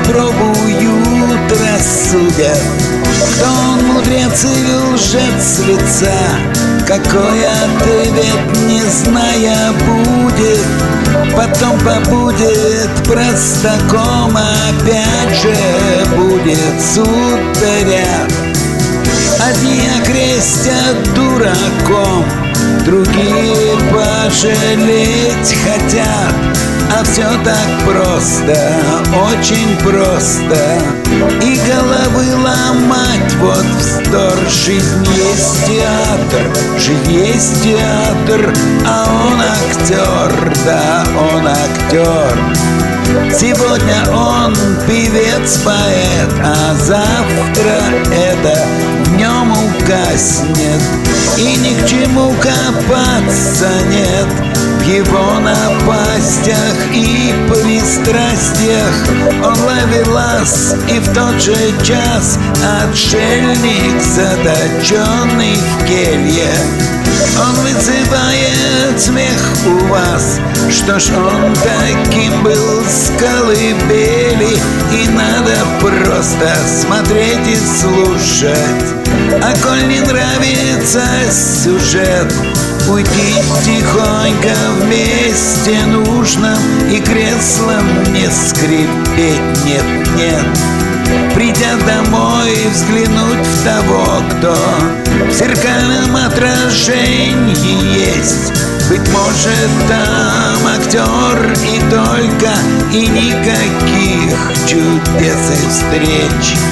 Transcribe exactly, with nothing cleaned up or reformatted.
попробуют, рассудят, кто он, мудрец или лжец лица. Какой ответ, не зная, будет, потом побудет простаком, опять же будет суд ряд. Одни окрестят дураком, другие пожалеть хотят. А все так просто, очень просто, и головы ломать вот вздор. Жизнь есть театр, жизнь есть театр, а он актер, да, он актер. Сегодня он певец-поэт, а завтра это в нем угаснет. И ни к чему копаться нет в его напастях и пристрастиях. Он ловелас, и в тот же час отшельник, заточенный в келье. Он вызывает смех у вас. Что ж, он таким был с колыбели, и надо просто смотреть и слушать. А коль не нравится сюжет, уйти тихонько вместе нужно, и креслом не скрипеть, нет-нет. Придя домой, взглянуть в того, кто в зеркальном отражении есть. Быть может, там актер и только, и никаких чудес и встреч.